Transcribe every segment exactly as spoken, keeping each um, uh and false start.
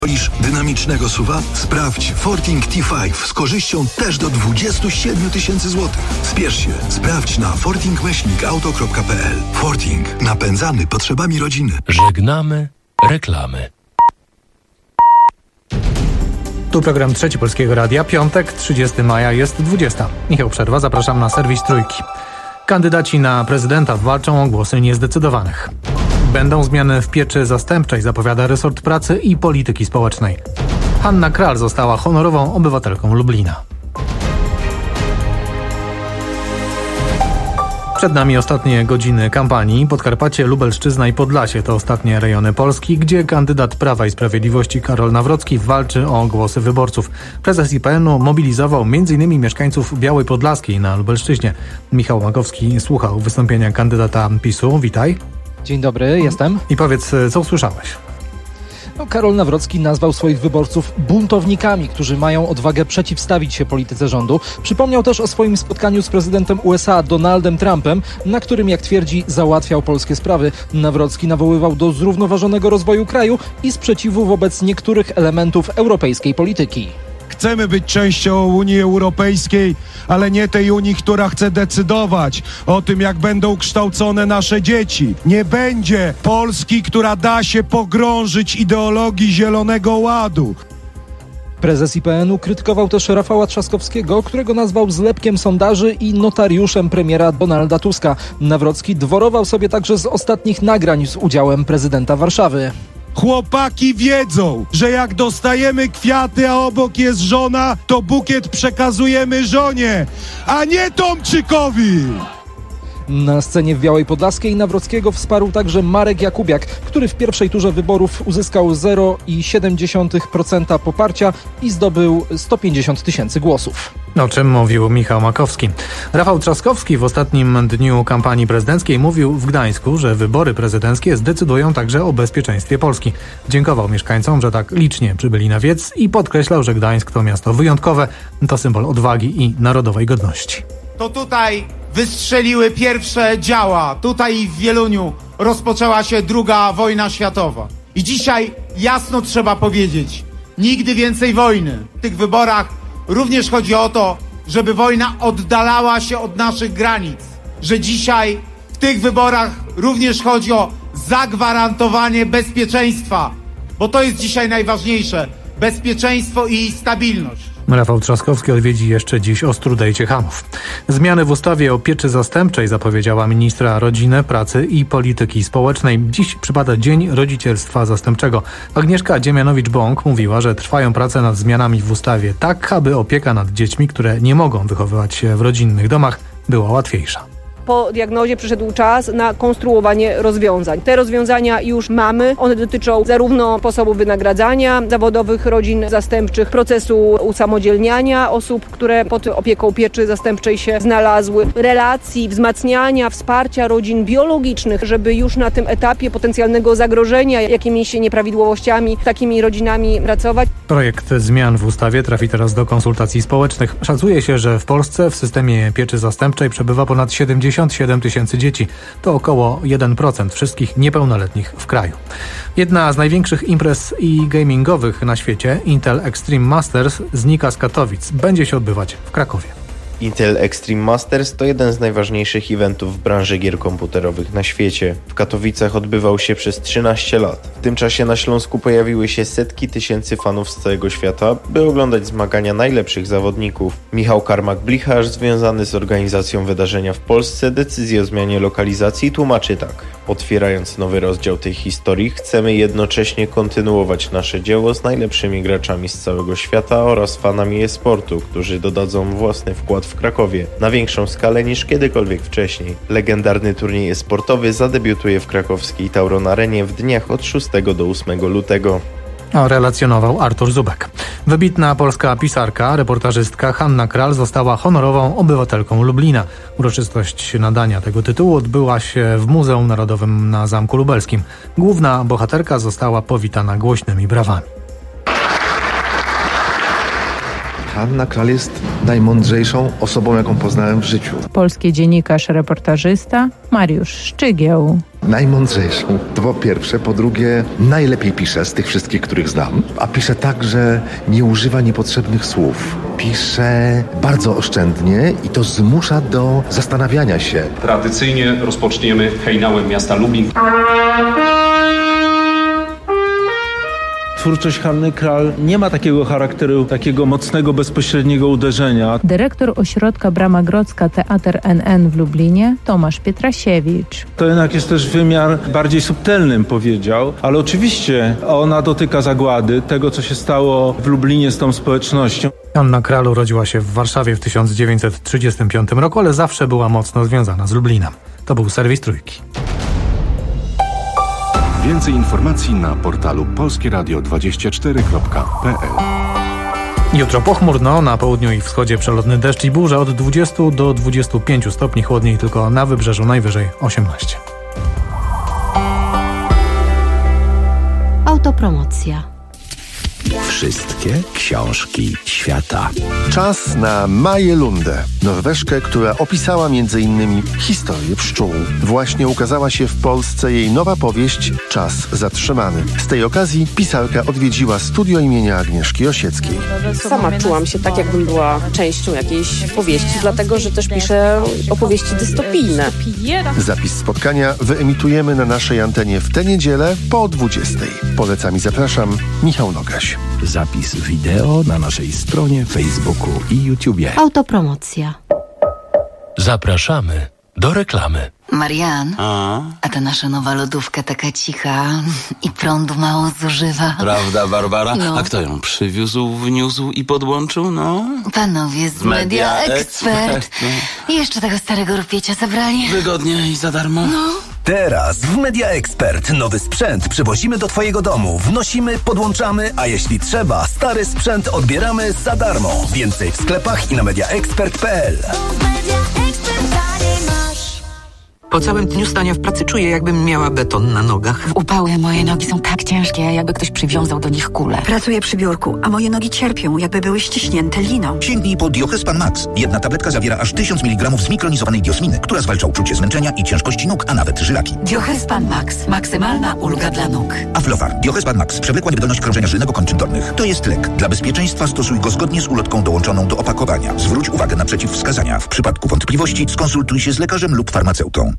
Wolisz dynamicznego suwa? Sprawdź Forting T pięć z korzyścią też do dwudziestu siedmiu tysięcy złotych. Spiesz się, sprawdź na forting myślnik auto kropka p l. Forting. Napędzany potrzebami rodziny. Żegnamy reklamy. Tu program Trzeci Polskiego Radia. Piątek, trzydziestego maja, jest dwudziesta. Michał Przerwa, zapraszam na serwis Trójki. Kandydaci na prezydenta walczą o głosy niezdecydowanych. Będą zmiany w pieczy zastępczej, zapowiada resort pracy i polityki społecznej. Hanna Kral została honorową obywatelką Lublina. Przed nami ostatnie godziny kampanii. Podkarpacie, Lubelszczyzna i Podlasie to ostatnie rejony Polski, gdzie kandydat Prawa i Sprawiedliwości Karol Nawrocki walczy o głosy wyborców. Prezes I P N u mobilizował między innymi mieszkańców Białej Podlaskiej na Lubelszczyźnie. Michał Makowski słuchał wystąpienia kandydata PiSu. Witaj. Dzień dobry, jestem. I powiedz, co usłyszałeś? No, Karol Nawrocki nazwał swoich wyborców buntownikami, którzy mają odwagę przeciwstawić się polityce rządu. Przypomniał też o swoim spotkaniu z prezydentem U S A Donaldem Trumpem, na którym, jak twierdzi, załatwiał polskie sprawy. Nawrocki nawoływał do zrównoważonego rozwoju kraju i sprzeciwu wobec niektórych elementów europejskiej polityki. Chcemy być częścią Unii Europejskiej, ale nie tej Unii, która chce decydować o tym, jak będą kształcone nasze dzieci. Nie będzie Polski, która da się pogrążyć ideologii Zielonego Ładu. Prezes I P N u krytykował też Rafała Trzaskowskiego, którego nazwał zlepkiem sondaży i notariuszem premiera Donalda Tuska. Nawrocki dworował sobie także z ostatnich nagrań z udziałem prezydenta Warszawy. Chłopaki wiedzą, że jak dostajemy kwiaty, a obok jest żona, to bukiet przekazujemy żonie, a nie Tomczykowi! Na scenie w Białej Podlaskiej Nawrockiego wsparł także Marek Jakubiak, który w pierwszej turze wyborów uzyskał zero przecinek siedem procent poparcia i zdobył sto pięćdziesiąt tysięcy głosów. O czym mówił Michał Makowski. Rafał Trzaskowski w ostatnim dniu kampanii prezydenckiej mówił w Gdańsku, że wybory prezydenckie zdecydują także o bezpieczeństwie Polski. Dziękował mieszkańcom, że tak licznie przybyli na wiec i podkreślał, że Gdańsk to miasto wyjątkowe, to symbol odwagi i narodowej godności. To tutaj wystrzeliły pierwsze działa. Tutaj w Wieluniu rozpoczęła się druga wojna światowa. I dzisiaj jasno trzeba powiedzieć, nigdy więcej wojny. W tych wyborach również chodzi o to, żeby wojna oddalała się od naszych granic. Że dzisiaj w tych wyborach również chodzi o zagwarantowanie bezpieczeństwa. Bo to jest dzisiaj najważniejsze. Bezpieczeństwo i stabilność. Rafał Trzaskowski odwiedzi jeszcze dziś Ostródę i Ciechanów. Zmiany w ustawie o pieczy zastępczej zapowiedziała ministra rodziny, pracy i polityki społecznej. Dziś przypada Dzień Rodzicielstwa Zastępczego. Agnieszka Dziemianowicz-Bąk mówiła, że trwają prace nad zmianami w ustawie tak, aby opieka nad dziećmi, które nie mogą wychowywać się w rodzinnych domach, była łatwiejsza. Po diagnozie przyszedł czas na konstruowanie rozwiązań. Te rozwiązania już mamy. One dotyczą zarówno sposobu wynagradzania zawodowych rodzin zastępczych, procesu usamodzielniania osób, które pod opieką pieczy zastępczej się znalazły, relacji, wzmacniania, wsparcia rodzin biologicznych, żeby już na tym etapie potencjalnego zagrożenia jakimiś nieprawidłowościami takimi rodzinami pracować. Projekt zmian w ustawie trafi teraz do konsultacji społecznych. Szacuje się, że w Polsce w systemie pieczy zastępczej przebywa ponad siedemdziesiąt siedem tysięcy dzieci. To około jeden procent wszystkich niepełnoletnich w kraju. Jedna z największych imprez i gamingowych na świecie, Intel Extreme Masters, znika z Katowic. Będzie się odbywać w Krakowie. Intel Extreme Masters to jeden z najważniejszych eventów w branży gier komputerowych na świecie. W Katowicach odbywał się przez trzynaście lat. W tym czasie na Śląsku pojawiły się setki tysięcy fanów z całego świata, by oglądać zmagania najlepszych zawodników. Michał Karmak-Blicharz, związany z organizacją wydarzenia w Polsce, decyzję o zmianie lokalizacji tłumaczy tak. Otwierając nowy rozdział tej historii, chcemy jednocześnie kontynuować nasze dzieło z najlepszymi graczami z całego świata oraz fanami e-sportu, którzy dodadzą własny wkład w Krakowie na większą skalę niż kiedykolwiek wcześniej. Legendarny turniej e-sportowy zadebiutuje w krakowskiej Tauron Arenie w dniach od szóstego do ósmego lutego. A relacjonował Artur Zubek. Wybitna polska pisarka, reportażystka Hanna Kral została honorową obywatelką Lublina. Uroczystość nadania tego tytułu odbyła się w Muzeum Narodowym na Zamku Lubelskim. Główna bohaterka została powitana głośnymi brawami. Hanna Kral jest najmądrzejszą osobą, jaką poznałem w życiu. Polski dziennikarz, reportażysta Mariusz Szczygieł. Najmądrzejszą. To po pierwsze. Po drugie, najlepiej pisze z tych wszystkich, których znam. A pisze tak, że nie używa niepotrzebnych słów. Pisze bardzo oszczędnie i to zmusza do zastanawiania się. Tradycyjnie rozpoczniemy hejnałem miasta Lublin. Twórczość Hanny Kral nie ma takiego charakteru, takiego mocnego, bezpośredniego uderzenia. Dyrektor ośrodka Brama Grodzka Teatr N N w Lublinie Tomasz Pietrasiewicz. To jednak jest też wymiar bardziej subtelnym, powiedział, ale oczywiście ona dotyka zagłady, tego co się stało w Lublinie z tą społecznością. Hanna Kral urodziła się w Warszawie w tysiąc dziewięćset trzydziestym piątym roku, ale zawsze była mocno związana z Lublinem. To był serwis Trójki. Więcej informacji na portalu polskie radio dwadzieścia cztery kropka p l. Jutro pochmurno, na południu i wschodzie przelotny deszcz i burza, od dwudziestu do dwudziestu pięciu stopni, chłodniej tylko na wybrzeżu, najwyżej osiemnaście. Autopromocja. Wszystkie książki świata. Czas na Maję Lundę, Norweżkę, która opisała między innymi historię pszczół. Właśnie ukazała się w Polsce jej nowa powieść Czas zatrzymany. Z tej okazji pisarka odwiedziła studio imienia Agnieszki Osieckiej. Sama czułam się tak, jakbym była częścią jakiejś powieści, dlatego że też piszę opowieści dystopijne. Zapis spotkania wyemitujemy na naszej antenie w tę niedzielę po dwudziestej. Polecam i zapraszam, Michał Nogaś. Zapis wideo na naszej stronie, Facebooku i YouTubie. Autopromocja. Zapraszamy do reklamy. Marian, a? a ta nasza nowa lodówka taka cicha i prądu mało zużywa. Prawda, Barbara? No. A kto ją przywiózł, wniósł i podłączył, no? Panowie z Media, Media Expert. Expert no. I jeszcze tego starego rupiecia zabrali. Wygodnie i za darmo. No. Teraz w Media Expert nowy sprzęt przywozimy do Twojego domu, wnosimy, podłączamy, a jeśli trzeba, stary sprzęt odbieramy za darmo. Więcej w sklepach i na media expert kropka p l. Po całym dniu stania w pracy czuję, jakbym miała beton na nogach. W upały moje nogi są tak ciężkie, jakby ktoś przywiązał do nich kulę. Pracuję przy biurku, a moje nogi cierpią, jakby były ściśnięte liną. Sięgnij po Diohespan Max. Jedna tabletka zawiera aż tysiąc miligramów zmikronizowanej diosminy, która zwalcza uczucie zmęczenia i ciężkości nóg, a nawet żylaki. Diohespan Max. Maksymalna ulga dla nóg. Aflofar. Diohespan Max. Przewlekła niewydolność krążenia żylnego-kończyn dolnych. To jest lek. Dla bezpieczeństwa stosuj go zgodnie z ulotką dołączoną do opakowania. Zwróć uwagę na przeciwwskazania. W przypadku wątpliwości skonsultuj się z lekarzem lub farmaceutą.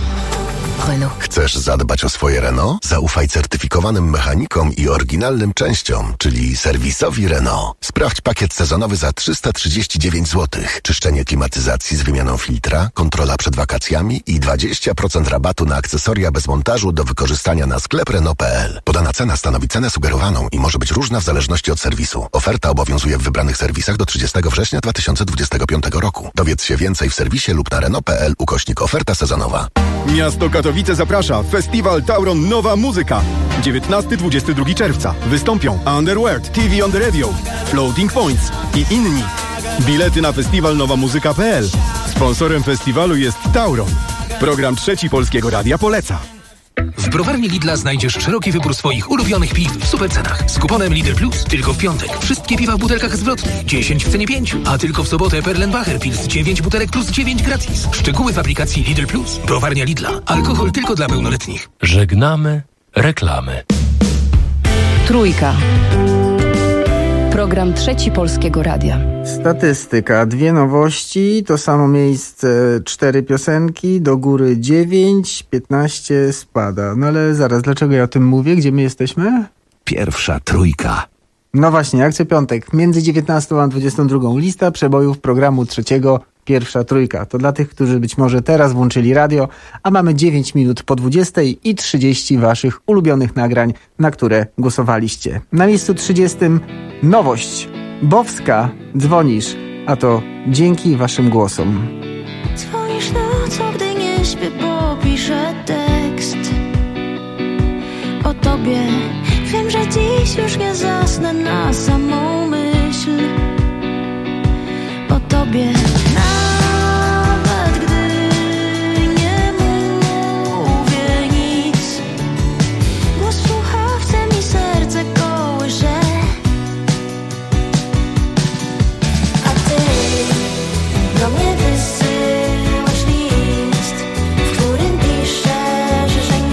Chcesz zadbać o swoje Renault? Zaufaj certyfikowanym mechanikom i oryginalnym częściom, czyli serwisowi Renault. Sprawdź pakiet sezonowy za trzysta trzydzieści dziewięć złotych. Czyszczenie klimatyzacji z wymianą filtra, kontrola przed wakacjami i dwadzieścia procent rabatu na akcesoria bez montażu do wykorzystania na sklep Renault kropka p l. Podana cena stanowi cenę sugerowaną i może być różna w zależności od serwisu. Oferta obowiązuje w wybranych serwisach do trzydziestego września dwa tysiące dwudziestego piątego roku. Dowiedz się więcej w serwisie lub na renault kropka p l ukośnik oferta sezonowa. Miasto Katowice zaprasza. Festiwal Tauron Nowa Muzyka. dziewiętnastego do dwudziestego drugiego czerwca. Wystąpią Underworld, T V on the Radio, Floating Points i inni. Bilety na festiwal nowa muzyka kropka p l. Sponsorem festiwalu jest Tauron. Program Trzeci Polskiego Radia poleca. W browarni Lidla znajdziesz szeroki wybór swoich ulubionych piw w super cenach. Z kuponem Lidl Plus tylko w piątek. Wszystkie piwa w butelkach zwrotnych. dziesięć w cenie pięć. A tylko w sobotę Perlenbacher Pils dziewięć butelek plus dziewięć gratis. Szczegóły w aplikacji Lidl Plus. Browarnia Lidla. Alkohol tylko dla pełnoletnich. Żegnamy reklamy. Trójka. Program Trzeci Polskiego Radia. Statystyka. Dwie nowości, to samo miejsce, cztery piosenki, do góry dziewięć, piętnaście spada. No ale zaraz, dlaczego ja o tym mówię? Gdzie my jesteśmy? Pierwsza trójka. No właśnie, akcja piątek. Między dziewiętnastą a dwudziestą drugą lista przebojów programu trzeciego. Pierwsza trójka. To dla tych, którzy być może teraz włączyli radio, a mamy dziewięć minut po dwudziestej i trzydzieści waszych ulubionych nagrań, na które głosowaliście. Na miejscu trzydziestym nowość. Bowska, dzwonisz, a to dzięki waszym głosom. Dzwonisz nocą, gdy nie śpię, bo piszę tekst o tobie. Wiem, że dziś już nie zasnę na samą myśl o tobie. Nawet gdy nie mówię nic, głos w słuchawce mi serce kołysze. A ty do mnie wysyłasz list, w którym piszesz, że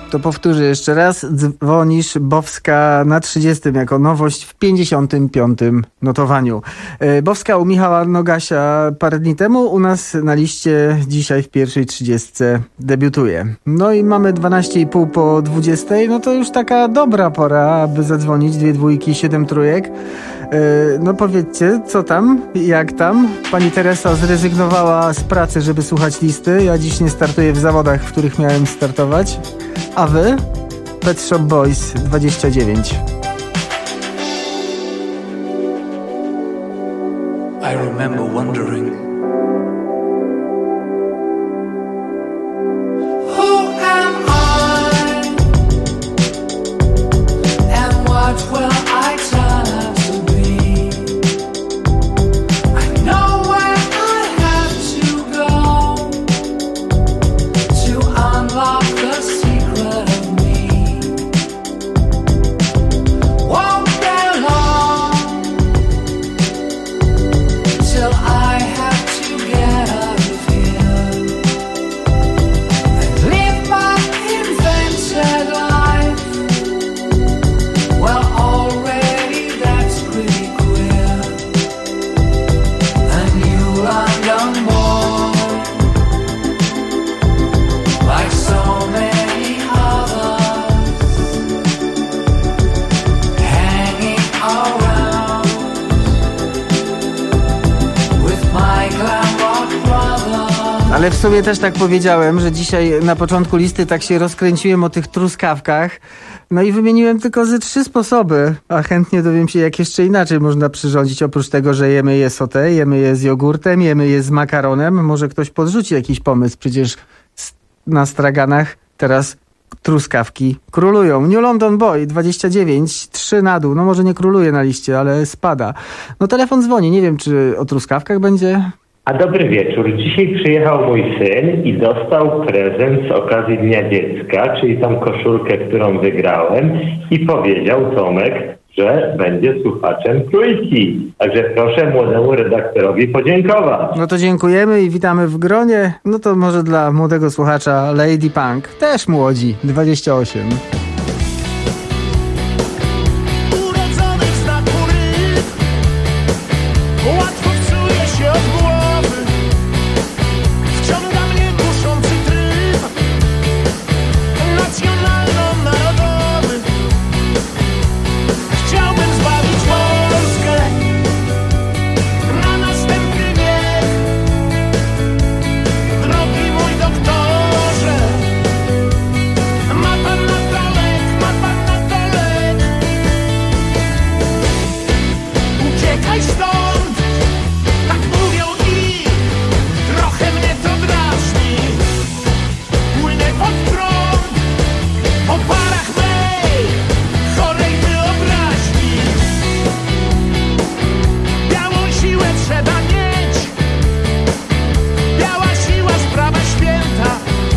To powtórzę jeszcze raz. Dzwonisz Bowska na trzydziestym jako nowość w pięćdziesiątym piątym notowaniu. Bowska u Michała Nogasia parę dni temu, u nas na liście dzisiaj w pierwszej trzydziestce debiutuje. No i mamy dwanaście i pół po dwudziestej, no to już taka dobra pora, aby zadzwonić. Dwie dwójki, siedem trójek. No powiedzcie, co tam, jak tam? Pani Teresa zrezygnowała z pracy, żeby słuchać listy. Ja dziś nie startuję w zawodach, w których miałem startować. A wy? Pet Shop Boys dwadzieścia dziewięć. I remember wondering, who am I? And what will I turn out to be? I know where I have to go to unlock the secret of me. Won't be long till I have to get out of here and live my invented life. Well, already that's pretty queer. A new London boy, like so many others, hanging around with my glam rock brother. Ale w sumie też tak powiedziałem, że dzisiaj na początku listy tak się rozkręciłem o tych truskawkach. No i wymieniłem tylko ze trzy sposoby, a chętnie dowiem się, jak jeszcze inaczej można przyrządzić, oprócz tego, że jemy je sauté, jemy je z jogurtem, jemy je z makaronem. Może ktoś podrzuci jakiś pomysł, przecież s- na straganach teraz truskawki królują. New London Boy dwadzieścia dziewięć, trzy na dół, no może nie króluje na liście, ale spada. No telefon dzwoni, nie wiem, czy o truskawkach będzie... A dobry wieczór. Dzisiaj przyjechał mój syn i dostał prezent z okazji Dnia Dziecka, czyli tą koszulkę, którą wygrałem, i powiedział Tomek, że będzie słuchaczem Trójki. Także proszę młodemu redaktorowi podziękować. No to dziękujemy i witamy w gronie. No to może dla młodego słuchacza Lady Punk, też młodzi, dwadzieścia osiem. Łatwo psuje się od głowy, wciąga mnie kuszący tryb nacjonalno-narodowy. Chciałbym zbawić Polskę na następny wiek. Drogi mój doktorze, ma pan na to lek, ma pan na to lek. Uciekaj stąd! Tak mówią i trochę mnie to drażni. Płynę pod prąd, po parach mej chorej wyobraźni. Białą siłę trzeba mieć, biała siła sprawa święta.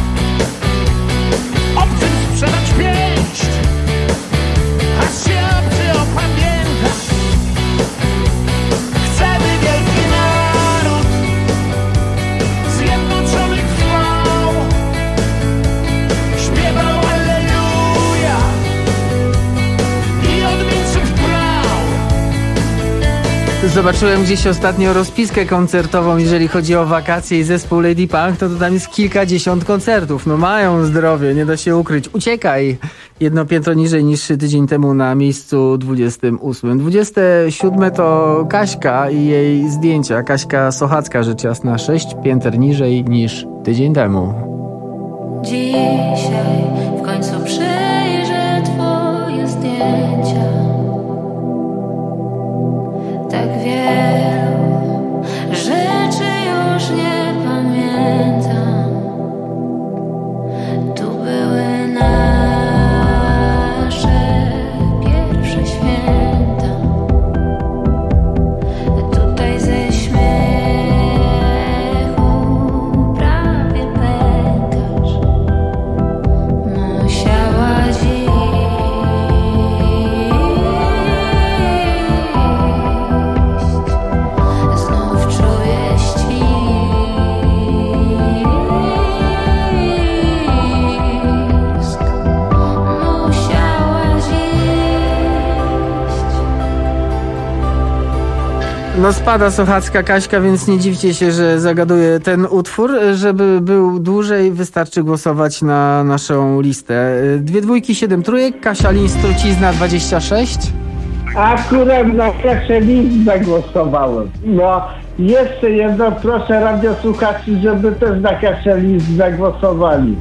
Obcym sprzedać pięść, aż się obcy opamięta. Chcemy wielki naród, zjednoczony trwał, śpiewał alleluja i odmieńców brał. Zobaczyłem gdzieś ostatnio rozpiskę koncertową, jeżeli chodzi o wakacje i zespół Lady Punk, to, to tam jest kilkadziesiąt koncertów. No mają zdrowie, nie da się ukryć. Uciekaj! Jedno piętro niżej niż tydzień temu na miejscu dwudziestym ósmym. dwudzieste siódme to Kaśka i jej zdjęcia. Kaśka Sochacka, rzecz jasna, sześć pięter niżej niż tydzień temu. Dzisiaj w końcu przejrzę twoje zdjęcia. Tak wielu rzeczy już nie pamiętam. Tu były nasze pierwsze święta. Tutaj ze śmiechu prawie pękasz. Musiałaś No spada sochacka Kaśka, więc nie dziwcie się, że zagaduje ten utwór. Żeby był dłużej, wystarczy głosować na naszą listę. Dwie dwójki, siedem trójek, Kasia Lin-Strucizna dwadzieścia sześć. Akurat na Kasię Lin zagłosowałem. No, jeszcze jedno, proszę radiosłuchaczy, żeby też na Kasię Lin zagłosowali.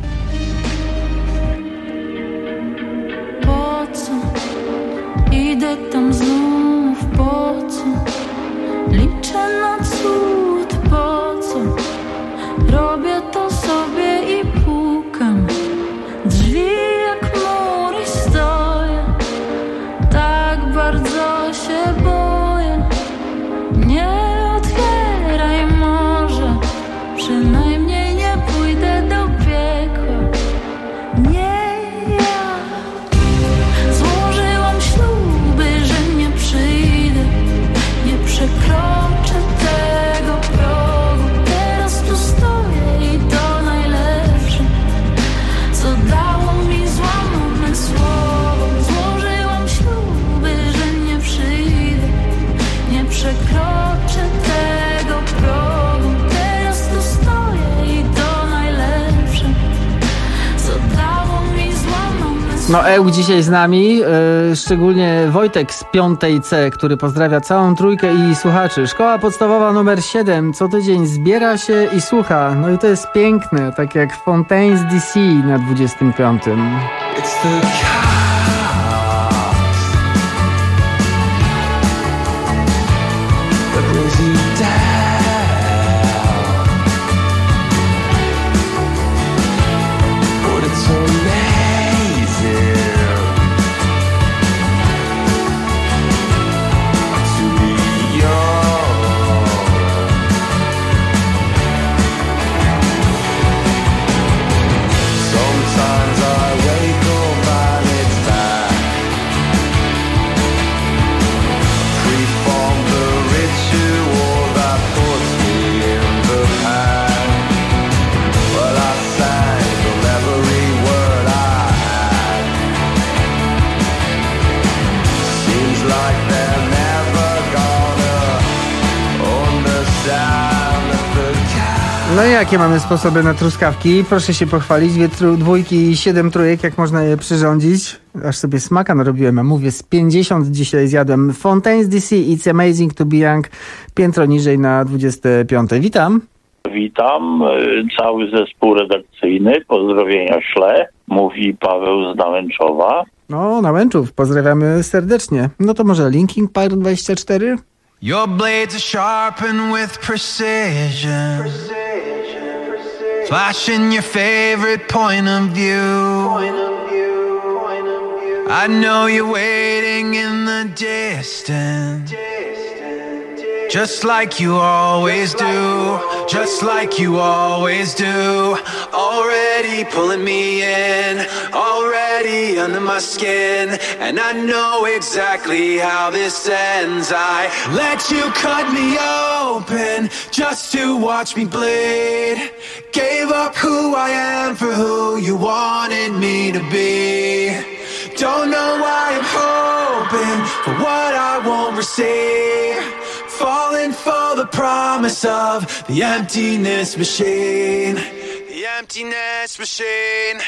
Po co idę tam znów, po co liczę na cud, po co robię to sobie i pukam drzwi jak mury, stoję, tak bardzo się boję. Nie otwieraj, może przynajmniej nie pójdę do piekła. Nie ja złożyłam śluby, że nie przyjdę, nie przekroczę tego progu. Teraz tu stoję i to najlepsze, co dało mi złamane słowo. Złożyłam śluby, że nie przyjdę, nie przekroczę tego progu. Teraz tu stoję i to najlepsze, co dało mi złamane słowo. No Eł dzisiaj z nami, yy, szczególnie Wojtek z piątej C, który pozdrawia całą trójkę i słuchaczy. Szkoła podstawowa numer siedem co tydzień zbiera się i słucha. No i to jest piękne, tak jak Fontaines D C na dwudziestym piątym. It's the chaos that brings you down, but it's amazing to be young. Sometimes I wake up and it's back. Pre-formed the ritual that puts me in the past. Well, I sang from every word I had. Seems like they're never gonna understand that the cat. No i jakie mamy sposoby na truskawki? Proszę się pochwalić. Dwie tru, dwójki i siedem trójek, jak można je przyrządzić? Aż sobie smaka narobiłem, a mówię, z pięćdziesiąt dzisiaj zjadłem. Fontaines D C, It's Amazing to be Young, piętro niżej na dwudzieste piąte. Witam. Witam, cały zespół redakcyjny, pozdrowienia ślę, mówi Paweł z Nałęczowa. No, Nałęczów, pozdrawiamy serdecznie. No to może Linkin Park dwadzieścia cztery? Your blades are sharpened with precision, flashing your favorite point of view. I know you're waiting in the distance, just like you always do, just like you always do. Already pulling me in, already under my skin, and I know exactly how this ends. I let you cut me open just to watch me bleed. Gave up who I am for who you wanted me to be. Don't know why I'm hoping for what I won't receive. Falling for the promise of the emptiness machine. The emptiness machine.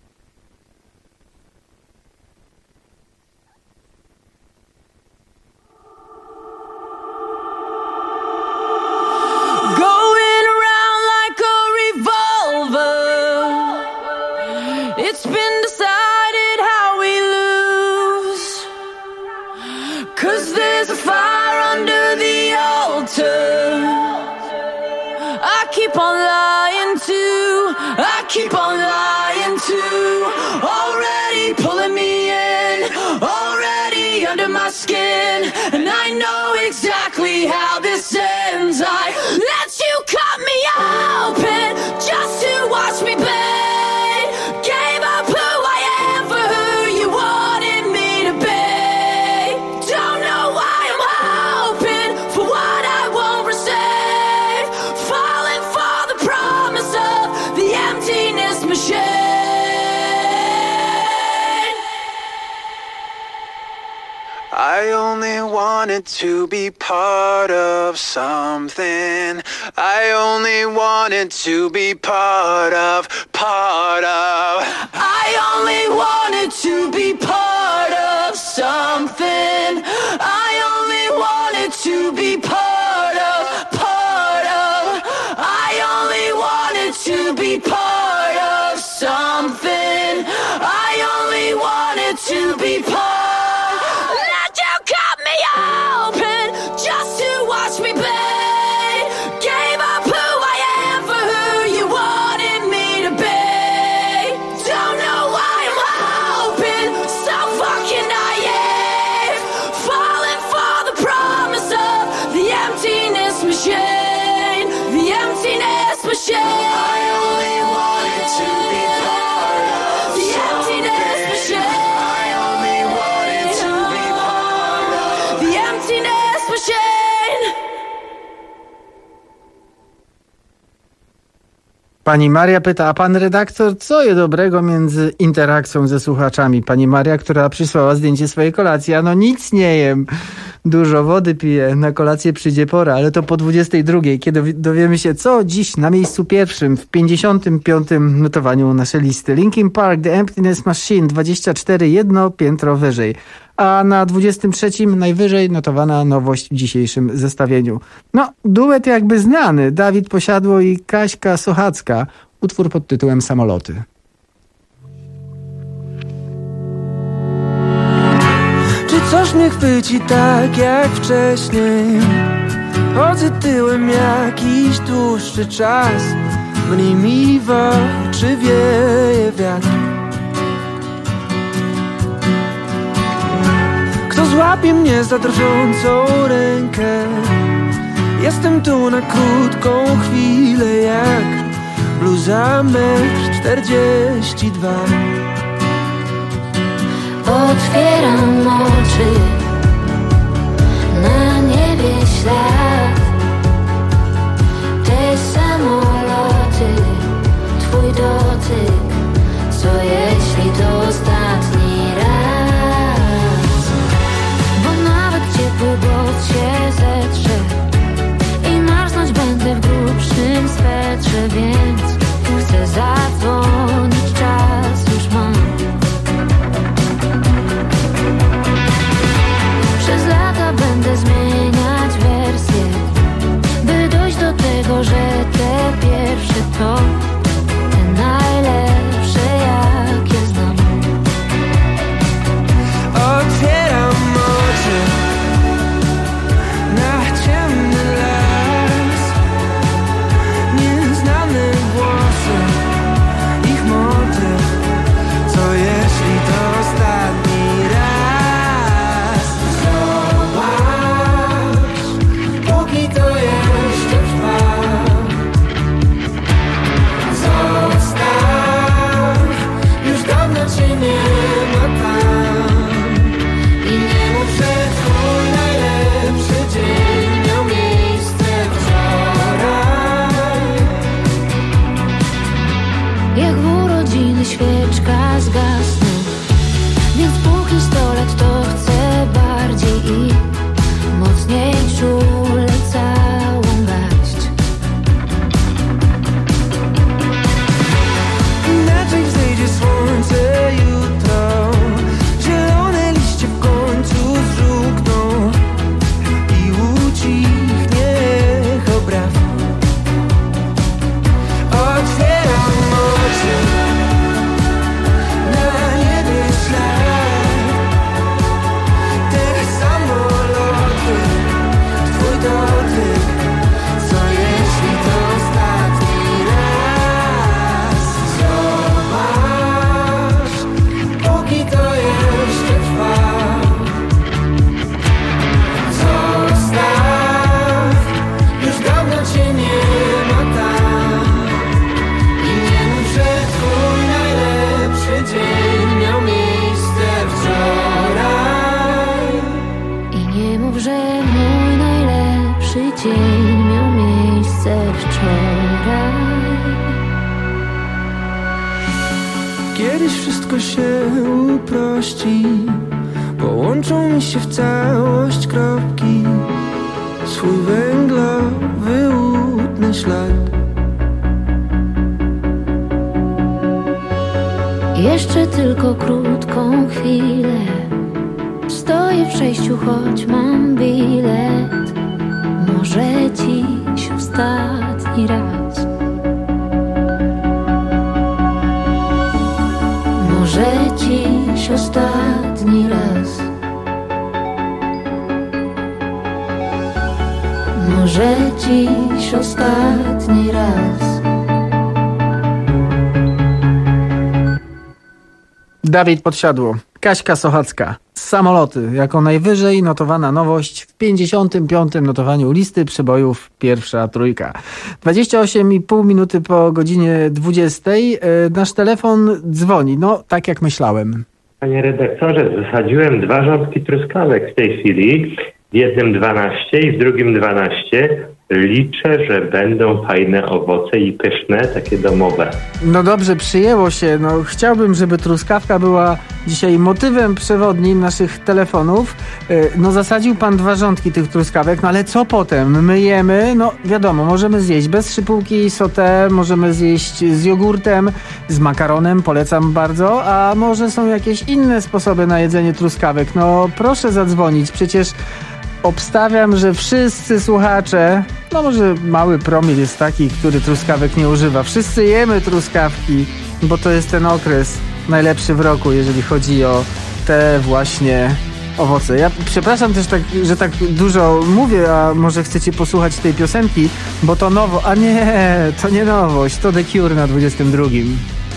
Going around like a revolver. It's been decided how we lose. 'Cause there's a fire under the altar. I keep on lying to, I keep on lying to. Already pulling me in, already under my skin. And I know exactly how this ends. I let you cut me open just to watch me bleed. Gave up who I am for who you wanted me to be. Don't know why I'm hoping for what I won't receive. Falling for the promise of the emptiness machine. I I only wanted to be part of something. I only wanted to be part of, part of. I only wanted to be part of something. I only wanted to be part of, part of. I only wanted to be part of something. I only wanted to be part. Let you cut me open just to watch me play. Gave up who I am for who you wanted me to be. Don't know why I'm hoping, so fucking naive. Falling for the promise of the emptiness machine. The emptiness machine. I only wanted to be part of the emptiness machine. I only wanted to be part of the emptiness machine. Pani Maria pyta, a pan redaktor, co je dobrego między interakcją ze słuchaczami? Pani Maria, która przysłała zdjęcie swojej kolacji. Ano nic nie jem. Dużo wody piję. Na kolację przyjdzie pora, ale to po dwudziestej drugiej, kiedy dowiemy się, co dziś na miejscu pierwszym w pięćdziesiątym piątym notowaniu naszej listy. Linkin Park, The Emptiness Machine, dwadzieścia cztery, jedno piętro wyżej. A na dwudziestym trzecim najwyżej notowana nowość w dzisiejszym zestawieniu. No, duet jakby znany. Dawid Posiadło i Kaśka Sochacka. Utwór pod tytułem Samoloty. Czy coś mnie chwyci tak jak wcześniej? Chodzę tyłem jakiś dłuższy czas. Mniej mi w oczy wieje wiatr. Kto złapie mnie za drżącą rękę? Jestem tu na krótką chwilę jak bluza metr czterdzieści dwa. Otwieram oczy, na niebie ślad. Te samoloty, twój dotyk. Co jeśli to ostatni raz? Bo nawet ciepły głos się zetrze i marznąć będę w grubszym swetrze, więc chcę zadzwonić, czas już mam. Przez lata będę zmieniać wersję, by dojść do tego, że te pierwsze to te najlepsze, jakie znam. Otwieram oczy na ciemny las. Nieznane głosy, ich motyw. Co jeśli to ostatni raz? Zobacz, póki to jeszcze trwa. Zostaw, już dawno cię nie ma tam. I nie mów, że twój najlepszy dzień miał miejsce wczoraj. Jak w urodziny świeczka zgasnę, więc póki sto lat to chcę bardziej i mocniej czule całą garść. Inaczej wzejdzie słońce jutro. Zielone liście w końcu zżółkną i ucichnie echo braw. Otwieram oczy, na niebie ślad. Te samoloty, twój dotyk. Co jeśli to ostatni raz? Zobacz, póki to jeszcze trwa. Zostaw, już dawno cię nie ma tam. I nie mów, że twój najlepszy dzień miał miejsce wczoraj. I nie mów, że mój najlepszy dzień miał miejsce wczoraj. Kiedyś wszystko się uprości, Połączą mi się w całość kropki, swój węglowy łudny ślad. Jeszcze tylko krótką chwilę stoję w przejściu, choć mam bilet. Może dziś ostatni raz. Może dziś ostatni raz. Może dziś ostatni raz. Dawid Podsiadło, Kaśka Sochacka. Samoloty jako najwyżej notowana nowość w pięćdziesiątym piątym notowaniu listy przebojów Pierwsza Trójka. dwadzieścia osiem i pół minuty po godzinie dwudziestej. Nasz telefon dzwoni, no tak jak myślałem. Panie redaktorze, zasadziłem dwa rządki truskawek w tej chwili. W jednym dwanaście i w drugim dwanaście. Liczę, że będą fajne owoce i pyszne, takie domowe. No dobrze, przyjęło się. No, chciałbym, żeby truskawka była dzisiaj motywem przewodnim naszych telefonów. No zasadził pan dwa rządki tych truskawek, no ale co potem? My jemy, no wiadomo, możemy zjeść bez szypułki, sauté, możemy zjeść z jogurtem, z makaronem, polecam bardzo, a może są jakieś inne sposoby na jedzenie truskawek? No proszę zadzwonić, przecież obstawiam, że wszyscy słuchacze, no może mały promil jest taki, który truskawek nie używa. Wszyscy jemy truskawki, bo to jest ten okres najlepszy w roku, jeżeli chodzi o te właśnie owoce. Ja przepraszam też, tak, że tak dużo mówię, a może chcecie posłuchać tej piosenki, bo to nowo... A nie, to nie nowość, to The Cure na dwudziestym drugim.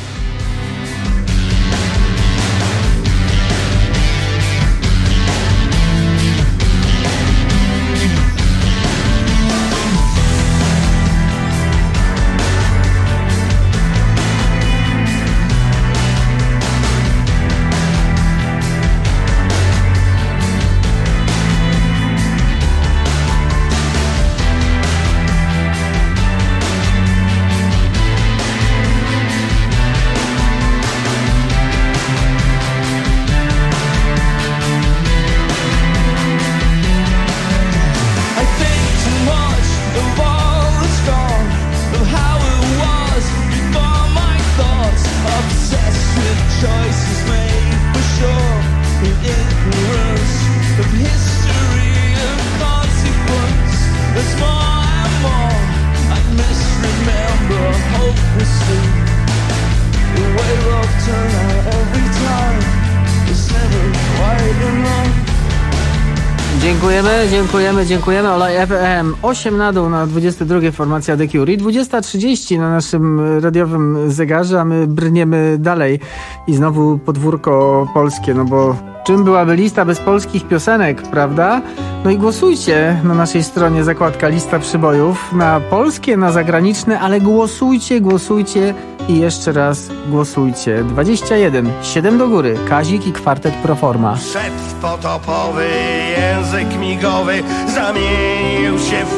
Dziękujemy, dziękujemy, dziękujemy. Olaj F M. osiem na dół na dwudzieste drugie formacja The Cure. I dwudziesta trzydzieści na naszym radiowym zegarze, a my brniemy dalej. I znowu podwórko polskie, no bo czym byłaby lista bez polskich piosenek, prawda? No i głosujcie na naszej stronie, zakładka lista przybojów, na polskie, na zagraniczne, ale głosujcie, głosujcie i jeszcze raz głosujcie. dwadzieścia jeden, siedem do góry, Kazik i kwartet Proforma. Szept potopowy, język migowy zamienił się w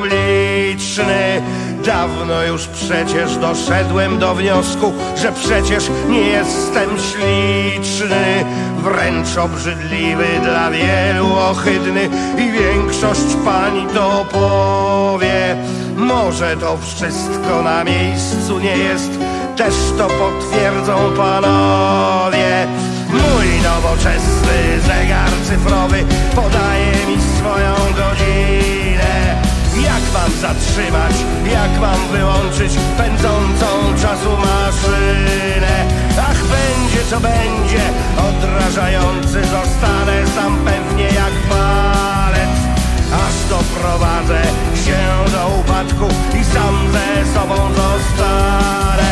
publiczny. Dawno już przecież doszedłem do wniosku, że przecież nie jestem śliczny, wręcz obrzydliwy, dla wielu ohydny i większość pani to powie. Może to wszystko na miejscu nie jest, też to potwierdzą panowie. Mój nowoczesny zegar cyfrowy podaje mi swoją godzinę. Jak mam zatrzymać, jak mam wyłączyć pędzącą czasu maszynę? Ach, będzie co będzie, odrażający zostanę sam pewnie jak palec, aż doprowadzę się do upadku i sam ze sobą zostanę.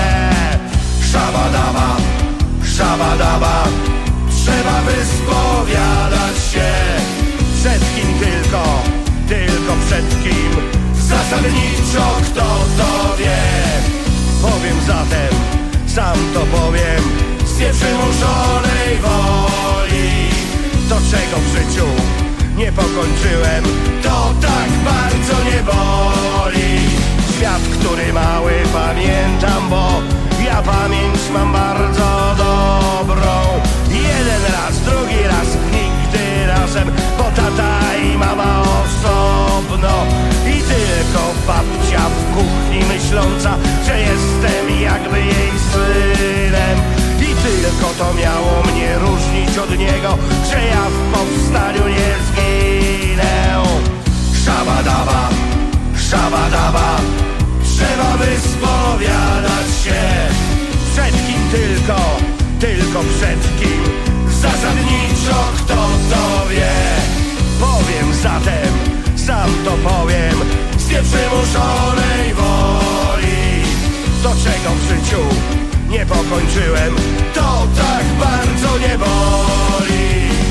Szabadaba, szabadaba, trzeba wyspowiadać się. Przed kim tylko, tylko przed kim, zasadniczo kto to wie. Powiem zatem, sam to powiem, z nieprzymuszonej woli. To czego w życiu nie pokończyłem, to tak bardzo nie boli. Świat, który mały pamiętam, bo ja pamięć mam bardzo dobrą. Jeden raz, drugi raz i czasem, bo tata i mama osobno. I tylko babcia w kuchni myśląca, że jestem jakby jej synem. I tylko to miało mnie różnić od niego, że ja w powstaniu nie zginę. Szabadaba, szabadaba, trzeba wyspowiadać się. Przed kim tylko, tylko przed kim, zasadniczo kto to wie. Powiem zatem, sam to powiem, z nieprzymuszonej woli. To czego w życiu nie pokończyłem, to tak bardzo nie boli.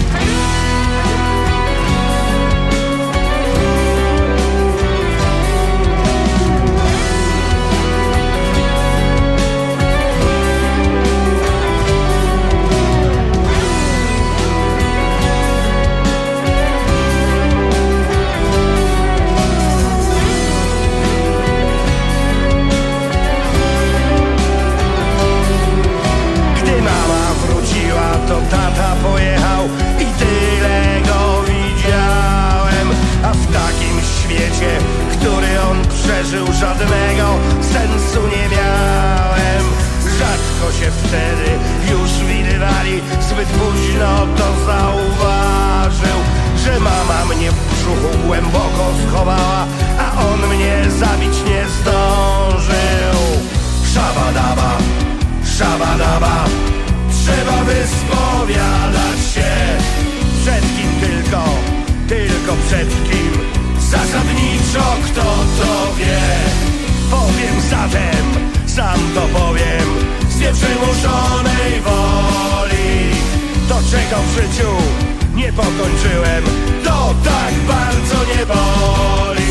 To tata pojechał i tyle go widziałem. A w takim świecie, który on przeżył, żadnego sensu nie miałem. Rzadko się wtedy już widywali, zbyt późno to zauważył, że mama mnie w brzuchu głęboko schowała, a on mnie zabić nie zdążył. Szabadaba, szabadaba, trzeba wyspowiadać się. Przed kim tylko, tylko przed kim, zasadniczo kto to wie. Powiem zatem, sam to powiem, z nieprzymuszonej woli. To czego w życiu nie pokończyłem, to tak bardzo nie boli.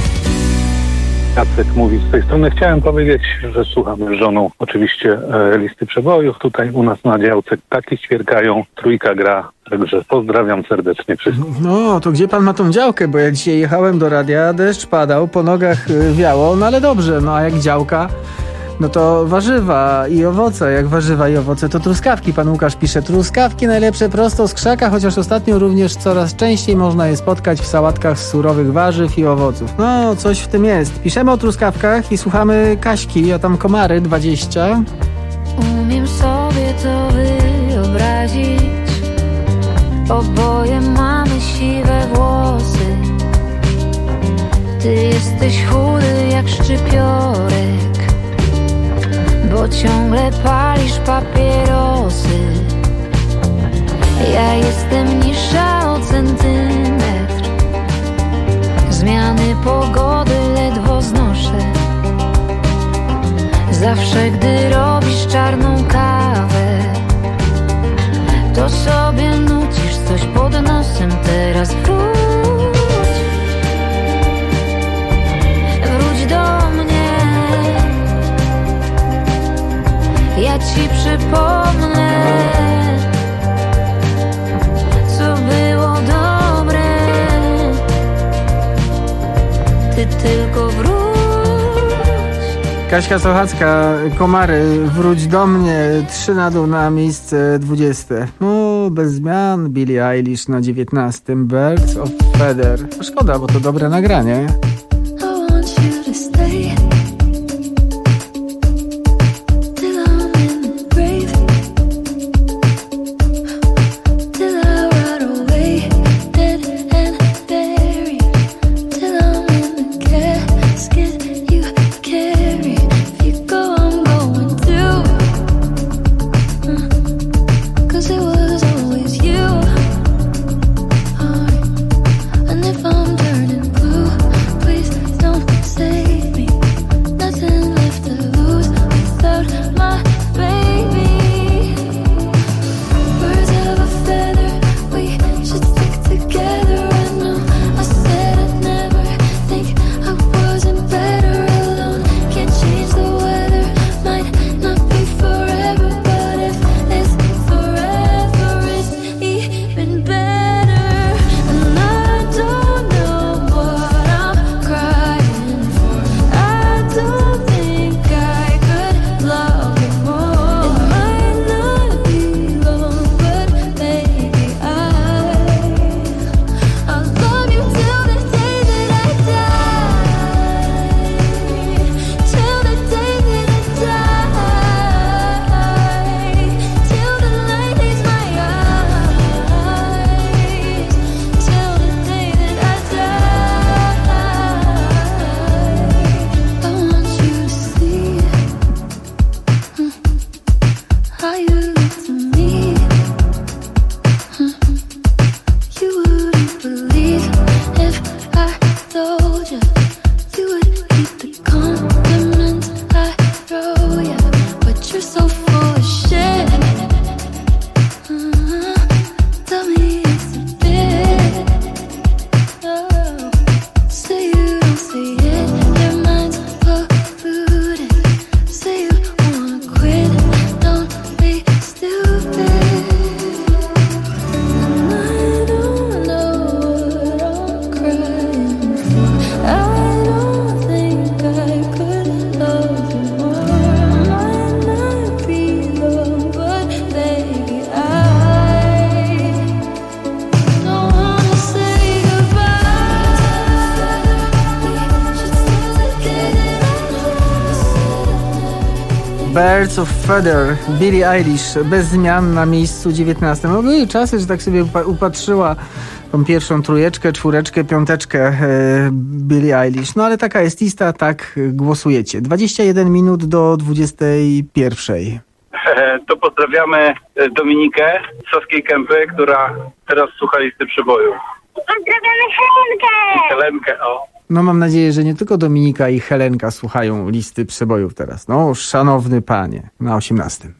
Jacek mówi z tej strony. Chciałem powiedzieć, że słuchamy z żoną oczywiście e, listy przebojów. Tutaj u nas na działce ptaki ćwierkają, trójka gra, także pozdrawiam serdecznie wszystkich. No, to gdzie pan ma tą działkę? Bo ja dzisiaj jechałem do radia, deszcz padał, po nogach y, wiało, no ale dobrze, no a jak działka, no to warzywa i owoce. Jak warzywa i owoce, to truskawki. Pan Łukasz pisze, truskawki najlepsze prosto z krzaka, chociaż ostatnio również coraz częściej można je spotkać w sałatkach z surowych warzyw i owoców. No, coś w tym jest. Piszemy o truskawkach i słuchamy Kaśki, a tam komary dwadzieścia. Umiem sobie to wyobrazić. Oboje mamy siwe włosy. Ty jesteś chudy jak szczypiorek, bo ciągle palisz papierosy. Ja jestem niższa o centymetr. Zmiany pogody ledwo znoszę. Zawsze gdy robisz czarną kawę, to sobie nucisz coś pod nosem. Teraz wróć, wróć do mnie. Ja ci przypomnę, co było dobre. Ty tylko wróć. Kaśka Sochacka, komary, wróć do mnie, trzy na dół na miejsce dwudzieste. No, bez zmian, Billie Eilish na dziewiętnastym, Birds of Feather. Szkoda, bo to dobre nagranie. Please Birds of Feather, Billie Eilish, bez zmian na miejscu dziewiętnastym. No były czasy, że tak sobie upatrzyła tą pierwszą trójeczkę, czwóreczkę, piąteczkę e, Billie Eilish. No ale taka jest lista, tak głosujecie. dwadzieścia jeden minut do dwudziestej pierwszej. To pozdrawiamy Dominikę z Saskiej Kępy, która teraz słucha listy przeboju. Pozdrawiamy Helenkę! Helenkę, o. No mam nadzieję, że nie tylko Dominika i Helenka słuchają listy przebojów teraz. No, szanowny panie, na osiemnastym.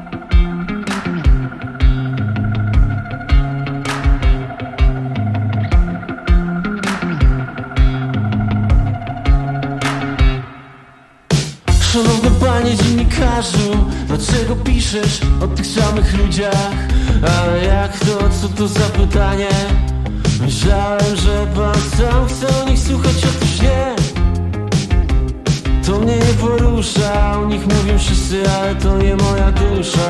Szanowny panie dziennikarzu, dlaczego piszesz o tych samych ludziach? Ale jak to, co to za pytanie? Myślałem, że pan sam chce o nich słuchać, otóż nie. To mnie nie porusza, o nich mówią wszyscy, ale to nie moja dusza.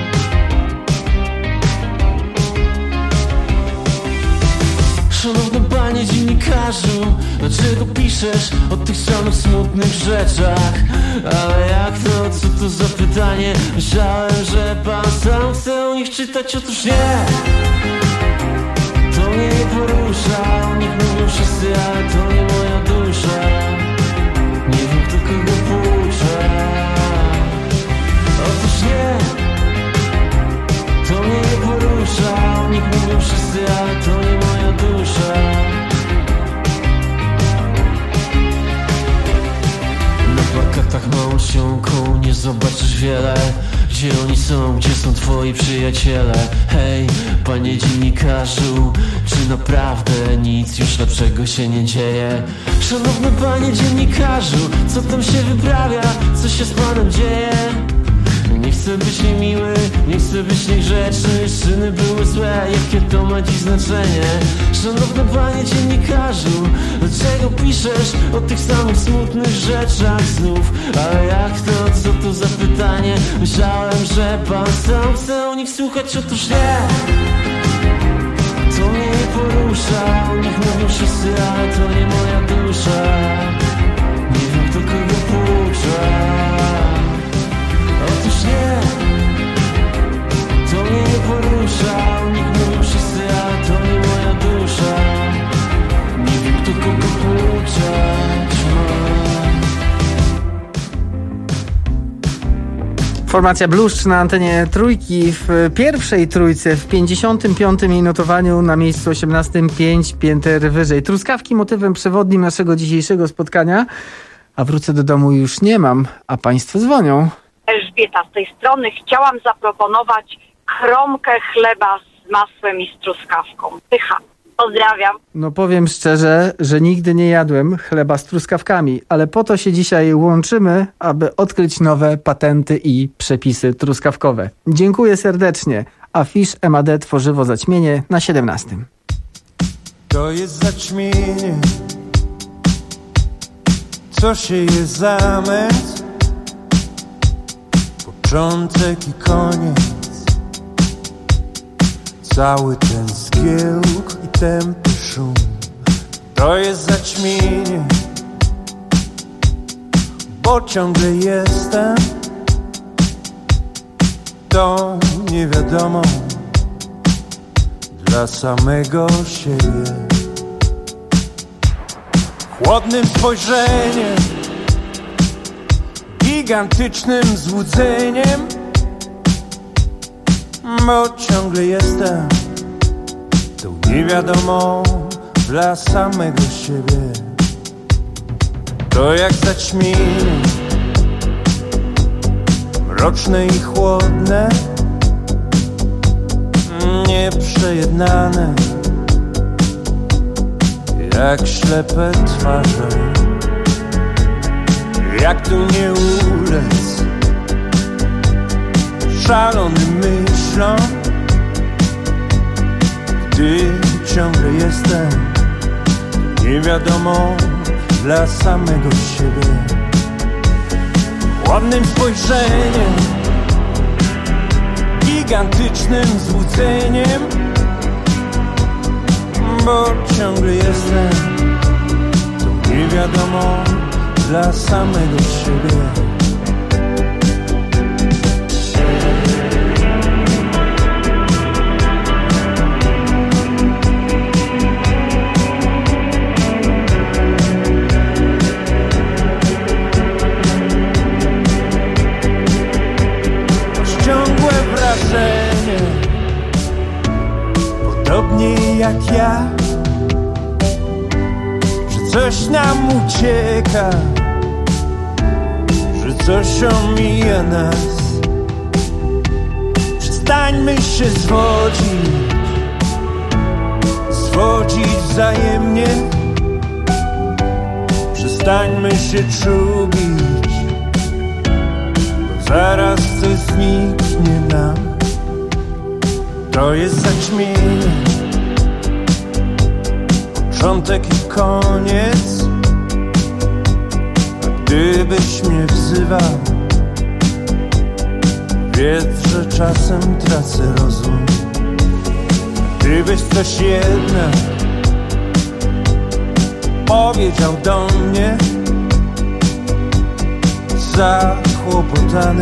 Szanowny panie dziennikarzu, dlaczego piszesz o tych samych smutnych rzeczach? Ale jak to, co to za pytanie? Myślałem, że pan sam chce o nich czytać, otóż nie. To mnie nie porusza, o nich mówią wszyscy, ale to nie moja dusza. Nie wiem, kto kogo poucza. Otóż nie. To mnie nie porusza, o nich mówią wszyscy, ale to nie moja dusza. Na plakatach małą ściągą nie zobaczysz wiele. Gdzie oni są, gdzie są twoi przyjaciele? Hej, panie dziennikarzu, czy naprawdę nic już lepszego się nie dzieje? Szanowny panie dziennikarzu, co tam się wyprawia? Co się z panem dzieje? Nie chcę być niemiły, nie chcę być niegrzeczny. Czyny były złe, jakie to ma dziś znaczenie? Szanowny panie dziennikarzu, dlaczego piszesz o tych samych smutnych rzeczach znów? Ale jak to, co to za pytanie? Myślałem, że pan sam chce o nich słuchać, otóż nie. To mnie nie porusza, o nich mówią wszyscy, ale to nie moja dusza. Nie wiem, kto kogo poucza. Otóż nie. To mnie nie porusza, o nich mówią wszyscy, ale to nie moja dusza. Nie wiem, kto kogo pouczać ma. Formacja Bluszcz na antenie Trójki w pierwszej trójce w pięćdziesiątym piątym notowaniu na miejscu osiemnastym, pięć pięter wyżej. Truskawki motywem przewodnim naszego dzisiejszego spotkania, a wrócę do domu już nie mam, a państwo dzwonią. Elżbieta z tej strony. Chciałam zaproponować kromkę chleba z masłem i z truskawką. Pycha. Pozdrawiam. No powiem szczerze, że nigdy nie jadłem chleba z truskawkami, ale po to się dzisiaj łączymy, aby odkryć nowe patenty i przepisy truskawkowe. Dziękuję serdecznie. A Fish M A D tworzywo zaćmienie na siedemnastym. To jest zaćmienie, co się jest zamęt, początek i koniec. Cały ten zgiełk i tępy szum, to jest zaćmienie, bo ciągle jestem tą niewiadomą dla samego siebie. Chłodnym spojrzeniem, gigantycznym złudzeniem, bo ciągle jestem tą niewiadomą dla samego siebie. To jak zaćmienie, mroczne i chłodne, nieprzejednane, jak ślepe twarze. Jak tu nie ulec szalonym myślom, gdy ciągle jestem niewiadomą dla samego siebie. Ładnym spojrzeniem, gigantycznym złudzeniem, bo ciągle jestem tą niewiadomą dla samego siebie. podobnie jak ja, że coś nam ucieka, że coś omija nas. Przestańmy się zwodzić, zwodzić wzajemnie. Przestańmy się czubić, bo zaraz coś zniknie nam. To jest zaćmienie, początek i koniec. A gdybyś mnie wzywał, wiedz, że czasem tracę rozum. Gdybyś coś jednak powiedział do mnie, zakłopotany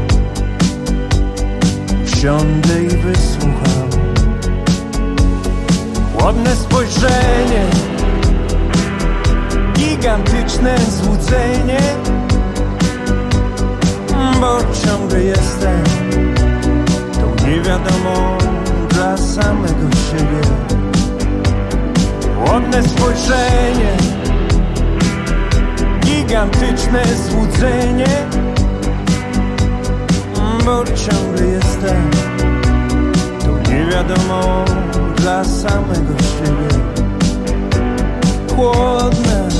wsiądę i wysłucham. Chłodne spojrzenie, gigantyczne złudzenie, bo ciągle jestem tą niewiadomą dla samego siebie. Chłodne spojrzenie, gigantyczne złudzenie, bo ciągle jestem tą niewiadomą dla samego siebie. Chłodne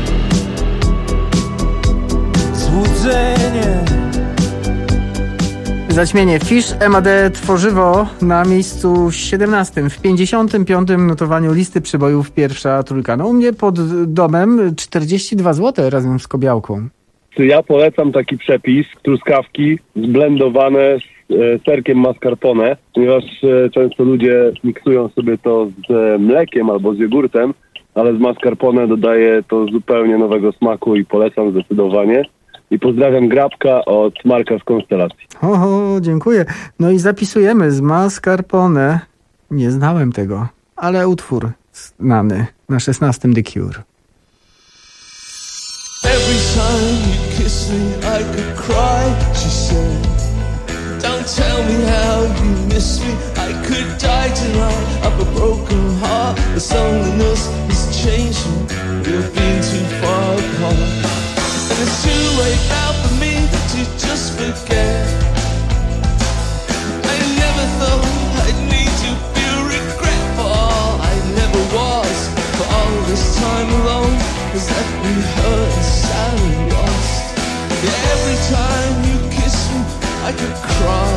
złudzenie. Zaćmienie. Fish M A D Tworzywo na miejscu siedemnastym. W pięćdziesiątym piątym notowaniu listy przebojów pierwsza trójka. No u mnie pod domem czterdzieści dwa złote razem z Kobiałką. Ja polecam taki przepis, truskawki zblendowane z e, serkiem mascarpone, ponieważ e, często ludzie miksują sobie to z e, mlekiem albo z jogurtem, ale z mascarpone dodaje to zupełnie nowego smaku i polecam zdecydowanie. I pozdrawiam Grabka od Marka z Konstelacji. Oho, dziękuję. No i zapisujemy z mascarpone. Nie znałem tego, ale utwór znany na szesnastym The Cure. Every time you kiss me, I could cry, she said. Don't tell me how you miss me, I could die tonight. I've a broken heart, this loneliness is changing. We've been too far apart. And it's too late now for me to just forget. I never thought I'd need to feel regret for all I never was. For all this time alone has left me hurt and sad and lost. Yeah, every time you kiss me, I could cry.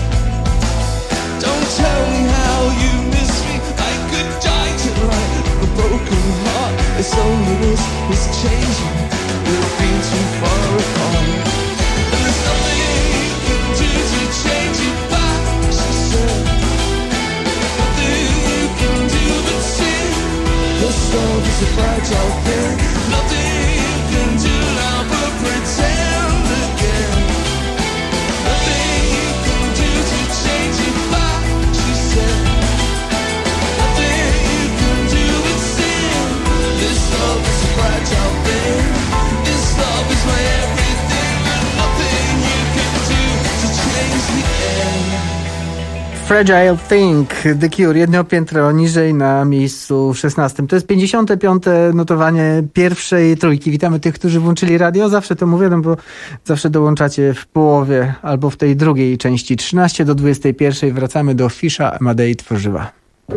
Don't tell me how you miss me, I could die tonight. A broken heart, its loneliness is changing. We've been too far apart. And there's nothing you can do to change it back, she said. Nothing you can do but sin. This love is a fragile thing. Nothing you can do now but pretend again. Nothing you can do to change it back, she said. Nothing you can do but sin. This love is a fragile thing. This love is my everything, and nothing you can do to change the end. Fragile Thing, The Cure, jedno piętro niżej na miejscu szesnastym. To jest pięćdziesiąte piąte notowanie pierwszej trójki. Witamy tych, którzy włączyli radio. Zawsze to mówię, no bo zawsze dołączacie w połowie albo w tej drugiej części. trzynaście do dwudziestej pierwszej wracamy do Fisha M A D Tworzywa.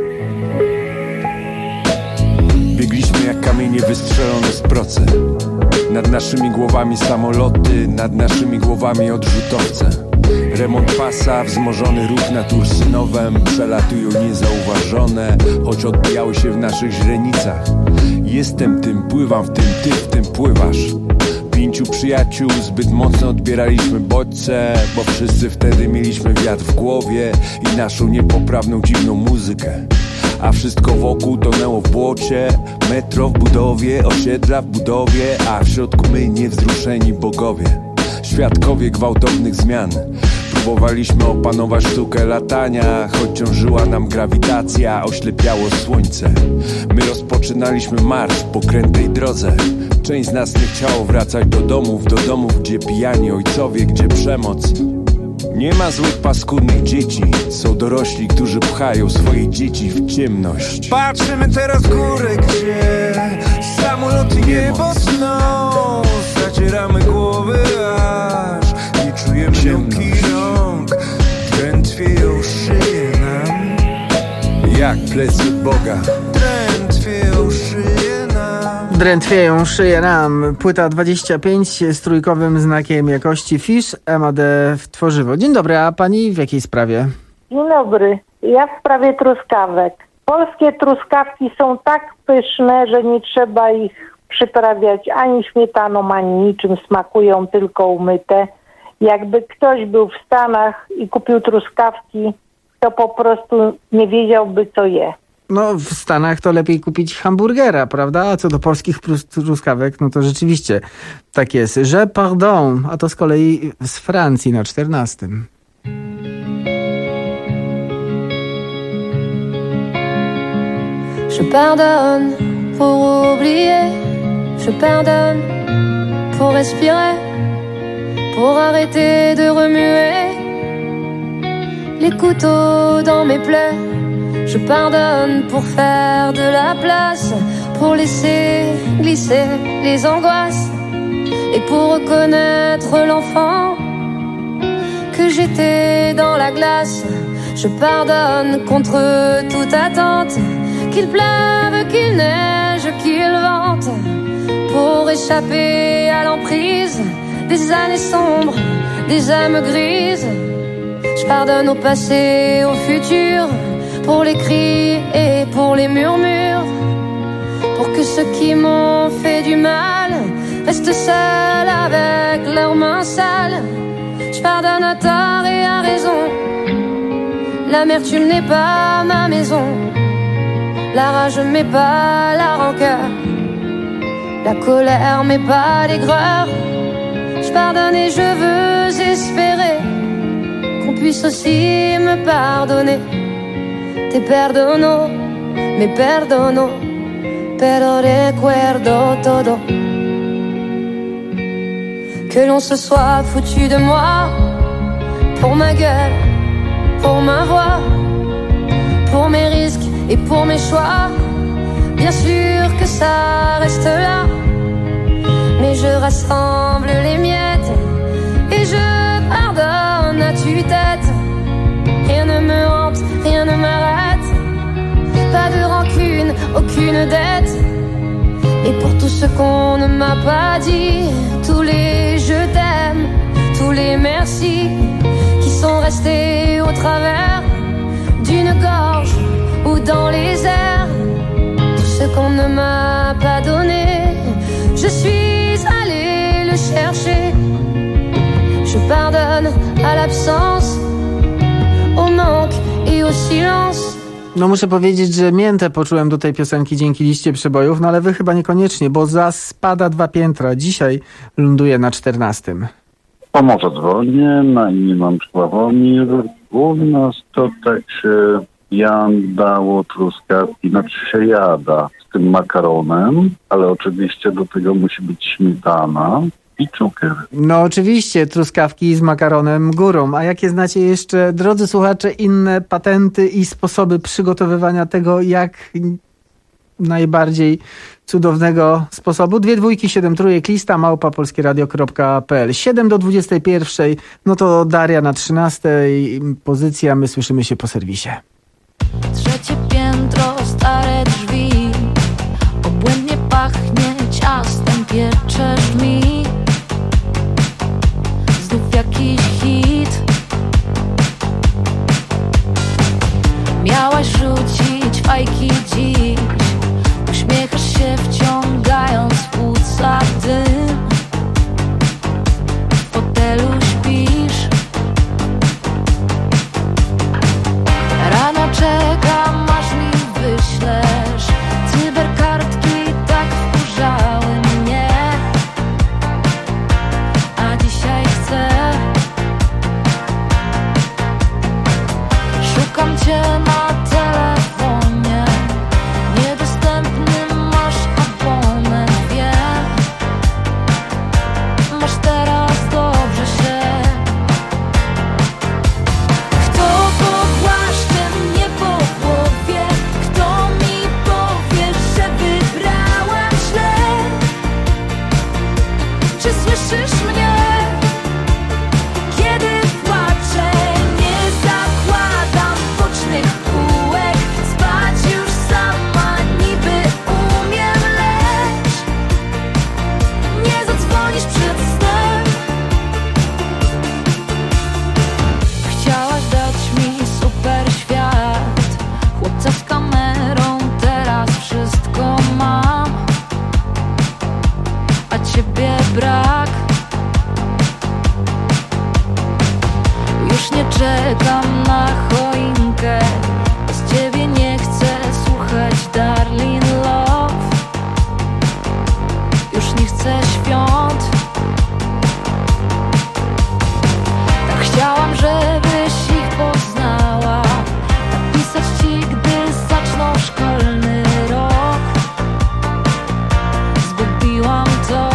Biegliśmy jak kamienie wystrzelone z procy. Nad naszymi głowami samoloty, nad naszymi głowami odrzutowce. Remont pasa, wzmożony ruch nad Ursynowem. Przelatują niezauważone, choć odbijały się w naszych źrenicach. Jestem tym, pływam w tym, ty w tym pływasz. Pięciu przyjaciół, zbyt mocno odbieraliśmy bodźce, bo wszyscy wtedy mieliśmy wiatr w głowie i naszą niepoprawną, dziwną muzykę. A wszystko wokół tonęło w błocie. Metro w budowie, osiedla w budowie, a w środku my niewzruszeni bogowie. Świadkowie gwałtownych zmian. Próbowaliśmy opanować sztukę latania, choć ciążyła nam grawitacja, oślepiało słońce. My rozpoczynaliśmy marsz po krętej drodze. Część z nas nie chciało wracać do domów, do domów, gdzie pijani ojcowie, gdzie przemoc. Nie ma złych, paskudnych dzieci. Są dorośli, którzy pchają swoje dzieci w ciemność. Patrzymy teraz w górę, gdzie samoloty niebo sną. Zacieramy głowy, aż nie czujemy miękki rąk. Drętwieją szyję nam jak plecy Boga. Drętwieją szyję nam. Drętwieją szyję nam. Płyta dwadzieścia pięć z trójkowym znakiem jakości Fish M A D w tworzywo. Dzień dobry, a pani w jakiej sprawie? Dzień dobry. Ja w sprawie truskawek. Polskie truskawki są tak pyszne, że nie trzeba ich przyprawiać ani śmietaną, ani niczym. Smakują tylko umyte. Jakby ktoś był w Stanach i kupił truskawki, to po prostu nie wiedziałby, co je. No, w Stanach to lepiej kupić hamburgera, prawda? A co do polskich truskawek, no to rzeczywiście tak jest. Je pardon, a to z kolei z Francji na czternastym. Je pardonne pour oublier, je pardonne pour respirer, pour arrêter de remuer les couteaux dans mes plaies. Je pardonne pour faire de la place, pour laisser glisser les angoisses et pour reconnaître l'enfant que j'étais dans la glace. Je pardonne contre toute attente, qu'il pleuve, qu'il neige, qu'il vente, pour échapper à l'emprise des années sombres, des âmes grises. Je pardonne au passé, au futur, pour les cris et pour les murmures, pour que ceux qui m'ont fait du mal restent seuls avec leurs mains sales. Je pardonne à tort et à raison, l'amertume n'est pas ma maison, la rage m'est pas la rancœur, la colère m'est pas l'aigreur. Je pardonne et je veux espérer qu'on puisse aussi me pardonner. Te perdono, me perdono, pero recuerdo todo. Que l'on se soit foutu de moi, pour ma gueule, pour ma voix, pour mes risques et pour mes choix. Bien sûr que ça reste là, mais je rassemble les miettes et je pardonne à tue-tête. Rien ne me hante, rien ne m'arrête, pas de rancune, aucune dette. Et pour tout ce qu'on ne m'a pas dit, tous les je t'aime, tous les merci qui sont restés au travers d'une gorge ou dans les airs. Tout ce qu'on ne m'a pas donné, je suis allée le chercher. Je pardonne à l'absence, au manque i au silence. No muszę powiedzieć, że miętę poczułem do tej piosenki dzięki liście przebojów, no ale wy chyba niekoniecznie, bo za spada dwa piętra. Dzisiaj ląduje na czternastym. Pomorze dzwonię, na imię mam Sławomir. U nas to tak się jadało truskawki, znaczy się jada z tym makaronem, ale oczywiście do tego musi być śmietana i cukier. No oczywiście, truskawki z makaronem górą. A jakie znacie jeszcze, drodzy słuchacze, inne patenty i sposoby przygotowywania tego, jak najbardziej cudownego sposobu? Dwie dwójki, siedem trójek, lista małpa polskieradio kropka p l. siedem do dwudziestej pierwszej, no to Daria na trzynastej pozycja, my słyszymy się po serwisie. Trzecie piętro, stare drzwi, obłędnie pachnie ciastem, pieczesz mi. Znów jakiś hit. Miałaś rzucić fajki dziś, uśmiechasz się wciągając w płuca dym. W fotelu śpisz, rano czekam aż mi wyślesz cyberkartki, tak wkurzały mnie. czekam na choinkę. Z ciebie nie chcę słuchać Darling Love. Już nie chcę świąt. Tak chciałam, żebyś ich poznała. Napisać ci, gdy zaczną szkolny rok. Zgubiłam to.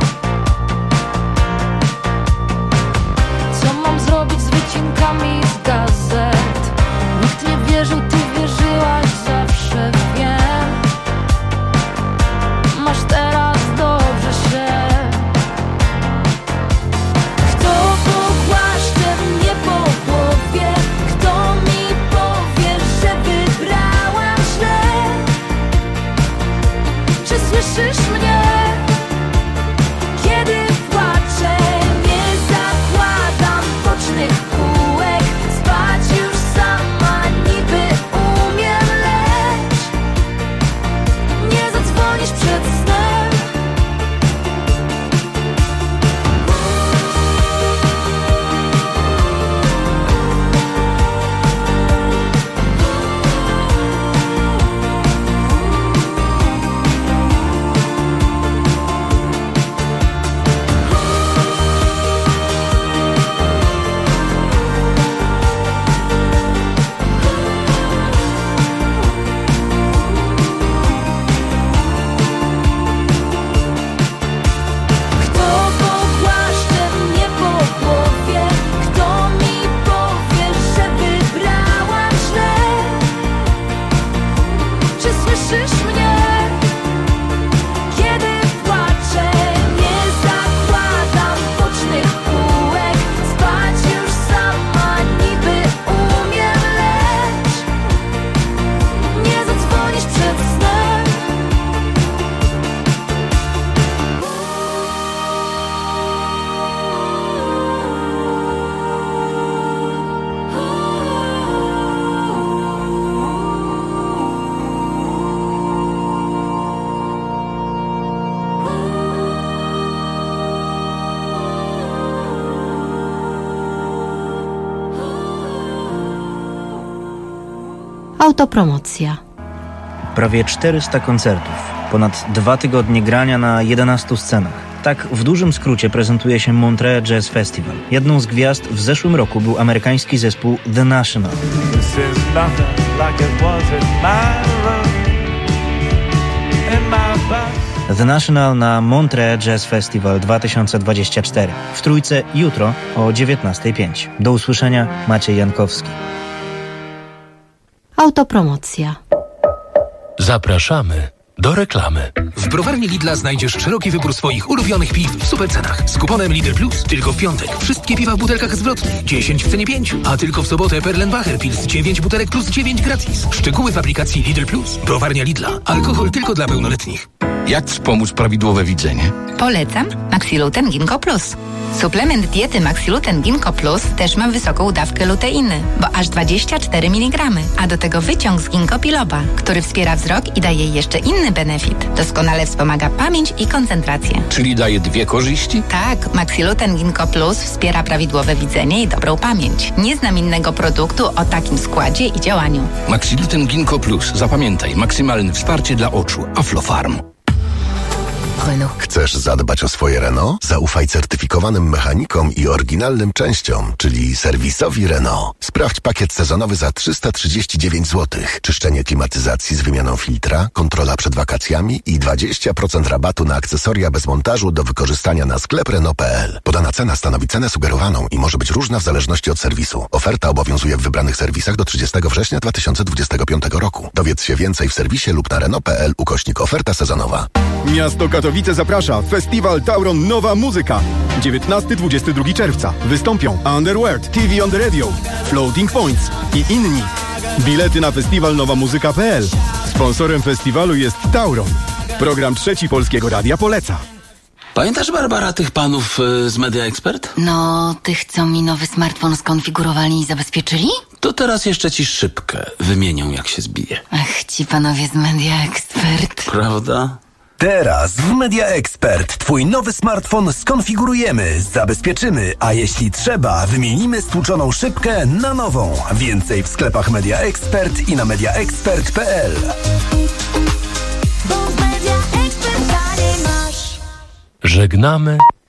Co mam zrobić z wycinkami z gazet? Nikt nie wierzył, ty wierzyłaś zawsze, wiem. Masz teraz dobrze się. Kto pogłaszcze mnie po głowie? Kto mi powie, że wybrałam źle? Czy słyszysz mnie? Kiedy płaczę, nie zakładam bocznych kółek. Spać już sama niby umiem, lecz nie zadzwonisz przed snem. Kto pogłaszcze mnie po głowie? Kto mi powie, że wybrałam źle? Czy słyszysz mnie? Kiedy płaczę, nie zakładam bocznych kółek. Spać już sama niby umiem, lecz nie zadzwonisz przed snem. Autopromocja. Prawie czterysta koncertów, ponad dwa tygodnie grania na jedenastu scenach. Tak w dużym skrócie prezentuje się Montreux Jazz Festival. Jedną z gwiazd w zeszłym roku był amerykański zespół The National. This is nothing like it was in my room, in my bed. The National na Montreux Jazz Festival dwa tysiące dwudziesty czwarty. W Trójce jutro o dziewiętnasta pięć. Do usłyszenia, Maciej Jankowski. Autopromocja. Zapraszamy do reklamy. W browarni Lidla znajdziesz szeroki wybór swoich ulubionych piw w super cenach. Z kuponem Lidl Plus tylko w piątek. Wszystkie piwa w butelkach zwrotnych. dziesięć w cenie pięć. A tylko w sobotę Perlenbacher Pils dziewięć butelek plus dziewięć gratis. Szczegóły w aplikacji Lidl Plus. Browarnia Lidla. Alkohol tylko dla pełnoletnich. Jak wspomóc prawidłowe widzenie? Polecam Maxiluten Ginkgo Plus. Suplement diety Maxiluten Ginkgo Plus też ma wysoką dawkę luteiny, bo aż dwadzieścia cztery miligramy, a do tego wyciąg z ginkgo biloba, który wspiera wzrok i daje jeszcze inny benefit. Doskonale wspomaga pamięć i koncentrację. Czyli daje dwie korzyści? Tak, Maxiluten Ginkgo Plus wspiera prawidłowe widzenie i dobrą pamięć. Nie znam innego produktu o takim składzie i działaniu. Maxiluten Ginkgo Plus. Zapamiętaj, maksymalne wsparcie dla oczu. Aflofarm. Renault. Chcesz zadbać o swoje Renault? Zaufaj certyfikowanym mechanikom i oryginalnym częściom, czyli serwisowi Renault. Sprawdź pakiet sezonowy za trzysta trzydzieści dziewięć złotych. Czyszczenie klimatyzacji z wymianą filtra, kontrola przed wakacjami i dwadzieścia procent rabatu na akcesoria bez montażu do wykorzystania na sklep Renault kropka p l. Podana cena stanowi cenę sugerowaną i może być różna w zależności od serwisu. Oferta obowiązuje w wybranych serwisach do trzydziestego września dwa tysiące dwudziestego piątego roku. Dowiedz się więcej w serwisie lub na Renault kropka p l ukośnik oferta sezonowa. Miasto Katowice zaprasza. Festiwal Tauron Nowa Muzyka. dziewiętnastego do dwudziestego drugiego czerwca. Wystąpią Underworld, T V on the Radio, Floating Points i inni. Bilety na festiwal nowa muzyka kropka p l. Sponsorem festiwalu jest Tauron. Program Trzeci Polskiego Radia poleca. Pamiętasz, Barbara, tych panów y, z Media Expert? No, tych, co mi nowy smartfon skonfigurowali i zabezpieczyli? To teraz jeszcze ci szybkę wymienią, jak się zbije. Ach, ci panowie z Media Expert. Prawda? Teraz w Media Expert Twój nowy smartfon skonfigurujemy, zabezpieczymy, a jeśli trzeba, wymienimy stłuczoną szybkę na nową. Więcej w sklepach Media Expert i na media expert kropka p l. Żegnamy